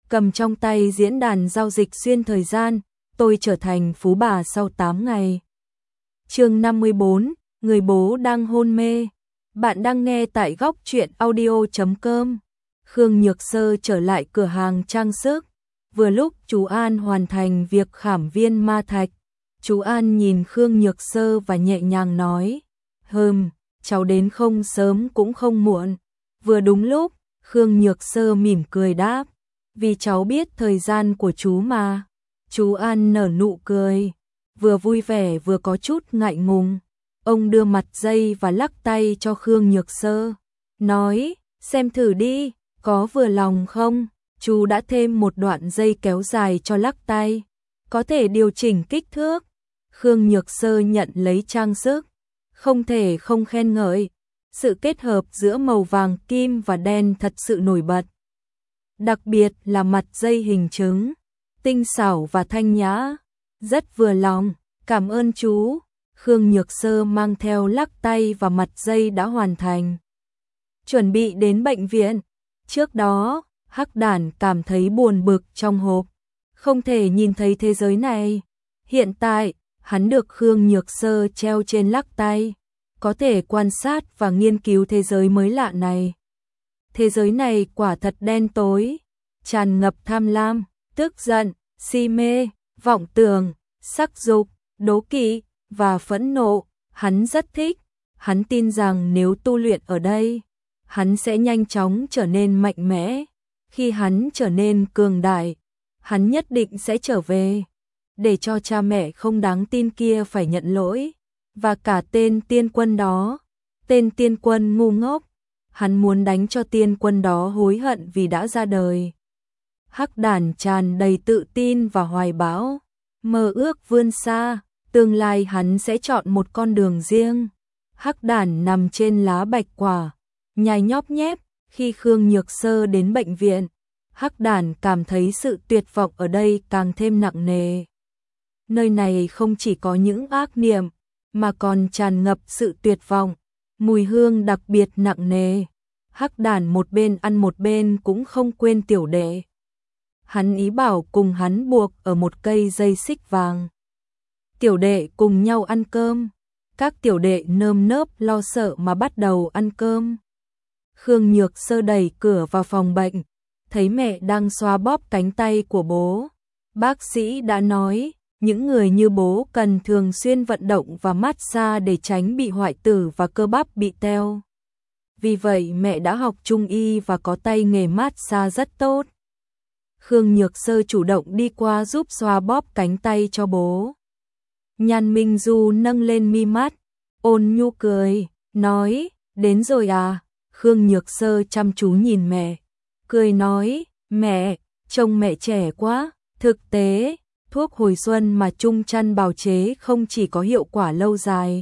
cầm trong tay diễn đàn giao dịch xuyên thời gian, tôi trở thành phú bà sau 8 ngày. Chương 54, người bố đang hôn mê. Bạn đang nghe tại góc truyện audio.com. Khương Nhược Sơ trở lại cửa hàng trang sức. Vừa lúc chú An hoàn thành việc khảm viên ma thạch. Chú An nhìn Khương Nhược Sơ và nhẹ nhàng nói, cháu đến không sớm cũng không muộn. Vừa đúng lúc, Khương Nhược Sơ mỉm cười đáp, vì cháu biết thời gian của chú mà. Chú An nở nụ cười, vừa vui vẻ vừa có chút ngại ngùng. Ông đưa mặt dây và lắc tay cho Khương Nhược Sơ, nói, xem thử đi, có vừa lòng không? Chú đã thêm một đoạn dây kéo dài cho lắc tay, có thể điều chỉnh kích thước. Khương Nhược Sơ nhận lấy trang sức, không thể không khen ngợi. Sự kết hợp giữa màu vàng kim và đen thật sự nổi bật. Đặc biệt là mặt dây hình trứng, tinh xảo và thanh nhã, rất vừa lòng, cảm ơn chú. Khương Nhược Sơ mang theo lắc tay và mặt dây đã hoàn thành. Chuẩn bị đến bệnh viện, trước đó, Hắc Đản cảm thấy buồn bực trong hộp, không thể nhìn thấy thế giới này. Hiện tại, hắn được Khương Nhược Sơ treo trên lắc tay, có thể quan sát và nghiên cứu thế giới mới lạ này. Thế giới này quả thật đen tối, tràn ngập tham lam, tức giận, si mê, vọng tưởng, sắc dục, đố kỵ và phẫn nộ. Hắn rất thích, hắn tin rằng nếu tu luyện ở đây, hắn sẽ nhanh chóng trở nên mạnh mẽ. Khi hắn trở nên cường đại, hắn nhất định sẽ trở về, để cho cha mẹ không đáng tin kia phải nhận lỗi. Và cả tên tiên quân đó, tên tiên quân ngu ngốc, hắn muốn đánh cho tiên quân đó hối hận vì đã ra đời. Hắc Đản tràn đầy tự tin và hoài bão, mơ ước vươn xa, tương lai hắn sẽ chọn một con đường riêng. Hắc Đản nằm trên lá bạch quả, nhai nhóp nhép. Khi Khương Nhược Sơ đến bệnh viện, Hắc Đản cảm thấy sự tuyệt vọng ở đây càng thêm nặng nề. Nơi này không chỉ có những ác niệm, mà còn tràn ngập sự tuyệt vọng, mùi hương đặc biệt nặng nề. Hắc Đản một bên ăn một bên cũng không quên tiểu đệ. Hắn ý bảo cùng hắn buộc ở một cây dây xích vàng. Tiểu đệ cùng nhau ăn cơm, các tiểu đệ nơm nớp lo sợ mà bắt đầu ăn cơm. Khương Nhược Sơ đẩy cửa vào phòng bệnh, thấy mẹ đang xoa bóp cánh tay của bố. Bác sĩ đã nói, những người như bố cần thường xuyên vận động và massage để tránh bị hoại tử và cơ bắp bị teo. Vì vậy mẹ đã học trung y và có tay nghề massage rất tốt. Khương Nhược Sơ chủ động đi qua giúp xoa bóp cánh tay cho bố. Nhan Minh Du nâng lên mi mắt, ôn nhu cười, nói, đến rồi à? Khương Nhược Sơ chăm chú nhìn mẹ, cười nói, mẹ, trông mẹ trẻ quá. Thực tế, thuốc hồi xuân mà Trung Chăn bào chế không chỉ có hiệu quả lâu dài,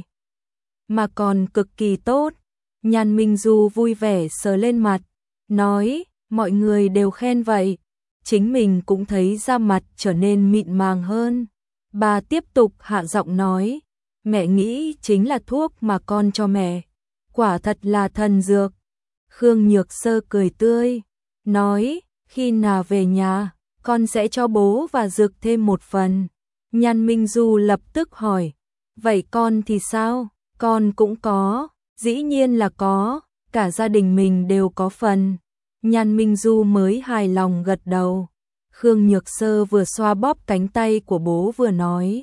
mà còn cực kỳ tốt. Nhan Minh Du vui vẻ sờ lên mặt, nói, mọi người đều khen vậy, chính mình cũng thấy da mặt trở nên mịn màng hơn. Bà tiếp tục hạ giọng nói, mẹ nghĩ chính là thuốc mà con cho mẹ, quả thật là thần dược. Khương Nhược Sơ cười tươi, nói, khi nào về nhà, con sẽ cho bố và Dực thêm một phần. Nhan Minh Du lập tức hỏi, vậy con thì sao? Con cũng có, dĩ nhiên là có, cả gia đình mình đều có phần. Nhan Minh Du mới hài lòng gật đầu. Khương Nhược Sơ vừa xoa bóp cánh tay của bố vừa nói,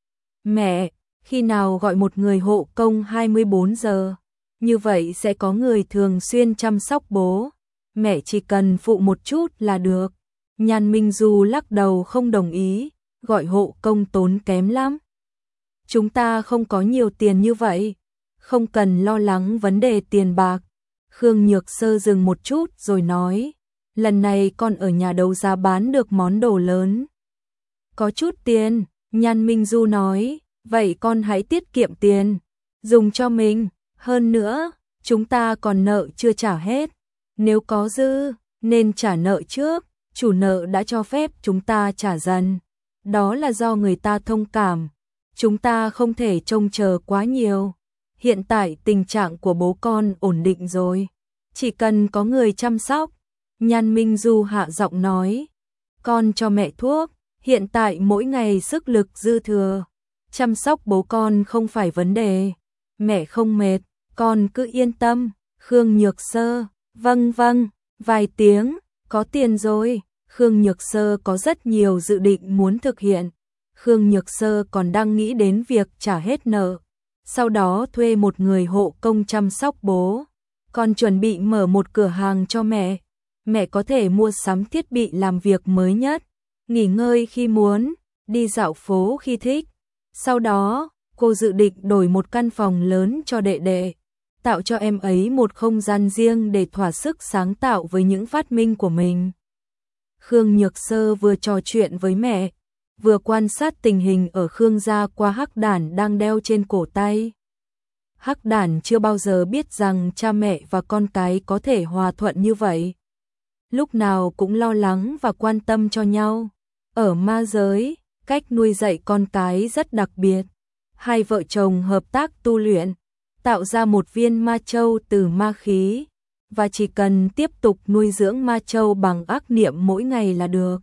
mẹ, khi nào gọi một người hộ công 24 giờ, như vậy sẽ có người thường xuyên chăm sóc bố, mẹ chỉ cần phụ một chút là được. Nhan Minh Du lắc đầu không đồng ý, gọi hộ công tốn kém lắm. Chúng ta không có nhiều tiền như vậy, không cần lo lắng vấn đề tiền bạc. Khương Nhược Sơ dừng một chút rồi nói, lần này con ở nhà đấu giá bán được món đồ lớn. Có chút tiền, Nhan Minh Du nói, vậy con hãy tiết kiệm tiền, dùng cho mình. Hơn nữa, chúng ta còn nợ chưa trả hết, nếu có dư, nên trả nợ trước. Chủ nợ đã cho phép chúng ta trả dần, đó là do người ta thông cảm, chúng ta không thể trông chờ quá nhiều. Hiện tại tình trạng của bố con ổn định rồi, chỉ cần có người chăm sóc. Nhan Minh Du hạ giọng nói, con cho mẹ thuốc, hiện tại mỗi ngày sức lực dư thừa, chăm sóc bố con không phải vấn đề, mẹ không mệt, con cứ yên tâm. Khương Nhược Sơ, vâng, vài tiếng, có tiền rồi. Khương Nhược Sơ có rất nhiều dự định muốn thực hiện. Khương Nhược Sơ còn đang nghĩ đến việc trả hết nợ, sau đó thuê một người hộ công chăm sóc bố, còn chuẩn bị mở một cửa hàng cho mẹ. Mẹ có thể mua sắm thiết bị làm việc mới nhất, nghỉ ngơi khi muốn, đi dạo phố khi thích. Sau đó, cô dự định đổi một căn phòng lớn cho đệ đệ, tạo cho em ấy một không gian riêng để thỏa sức sáng tạo với những phát minh của mình. Khương Nhược Sơ vừa trò chuyện với mẹ, vừa quan sát tình hình ở Khương gia qua hắc đản đang đeo trên cổ tay. Hắc đản chưa bao giờ biết rằng cha mẹ và con cái có thể hòa thuận như vậy. Lúc nào cũng lo lắng và quan tâm cho nhau. Ở ma giới, cách nuôi dạy con cái rất đặc biệt. Hai vợ chồng hợp tác tu luyện, tạo ra một viên ma châu từ ma khí, và chỉ cần tiếp tục nuôi dưỡng ma châu bằng ác niệm mỗi ngày là được.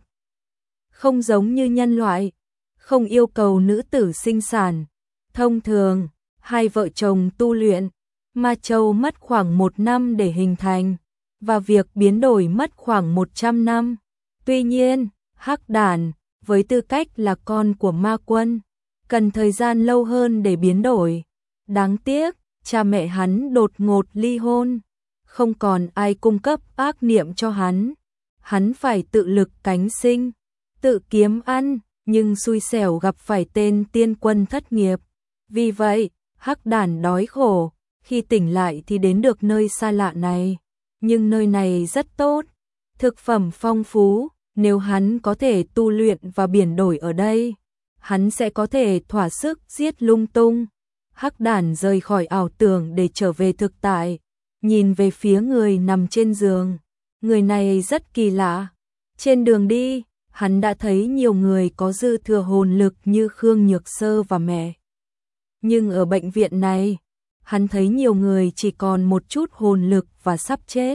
Không giống như nhân loại, không yêu cầu nữ tử sinh sản. Thông thường, hai vợ chồng tu luyện, ma châu mất khoảng 1 năm để hình thành, và việc biến đổi mất khoảng 100 năm. Tuy nhiên, hắc đản, với tư cách là con của ma quân, cần thời gian lâu hơn để biến đổi. Đáng tiếc, cha mẹ hắn đột ngột ly hôn, không còn ai cung cấp ác niệm cho hắn. Hắn phải tự lực cánh sinh, tự kiếm ăn, nhưng xui xẻo gặp phải tên tiên quân thất nghiệp. Vì vậy, hắc đản đói khổ, khi tỉnh lại thì đến được nơi xa lạ này. Nhưng nơi này rất tốt, thực phẩm phong phú, nếu hắn có thể tu luyện và biển đổi ở đây, hắn sẽ có thể thỏa sức giết lung tung. Hắc đản rời khỏi ảo tưởng để trở về thực tại, nhìn về phía người nằm trên giường. Người này rất kỳ lạ. Trên đường đi, hắn đã thấy nhiều người có dư thừa hồn lực như Khương Nhược Sơ và mẹ. Nhưng ở bệnh viện này, hắn thấy nhiều người chỉ còn một chút hồn lực và sắp chết.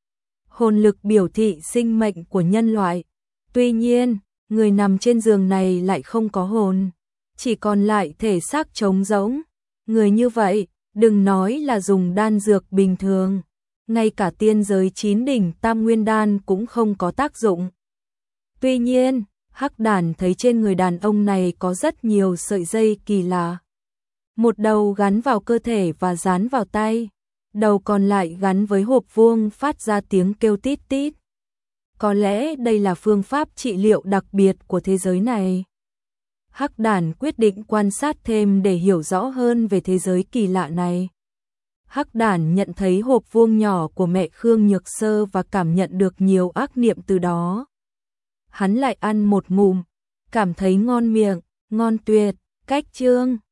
Hồn lực biểu thị sinh mệnh của nhân loại. Tuy nhiên, người nằm trên giường này lại không có hồn, chỉ còn lại thể xác trống rỗng. Người như vậy, đừng nói là dùng đan dược bình thường, ngay cả tiên giới 9 đỉnh Tam Nguyên Đan cũng không có tác dụng. Tuy nhiên, hắc đản thấy trên người đàn ông này có rất nhiều sợi dây kỳ lạ. Một đầu gắn vào cơ thể và dán vào tay, đầu còn lại gắn với hộp vuông phát ra tiếng kêu tít tít. Có lẽ đây là phương pháp trị liệu đặc biệt của thế giới này. Hắc đản quyết định quan sát thêm để hiểu rõ hơn về thế giới kỳ lạ này. Hắc đản nhận thấy hộp vuông nhỏ của mẹ Khương Nhược Sơ và cảm nhận được nhiều ác niệm từ đó. Hắn lại ăn một ngụm, cảm thấy ngon miệng, ngon tuyệt. Cách chương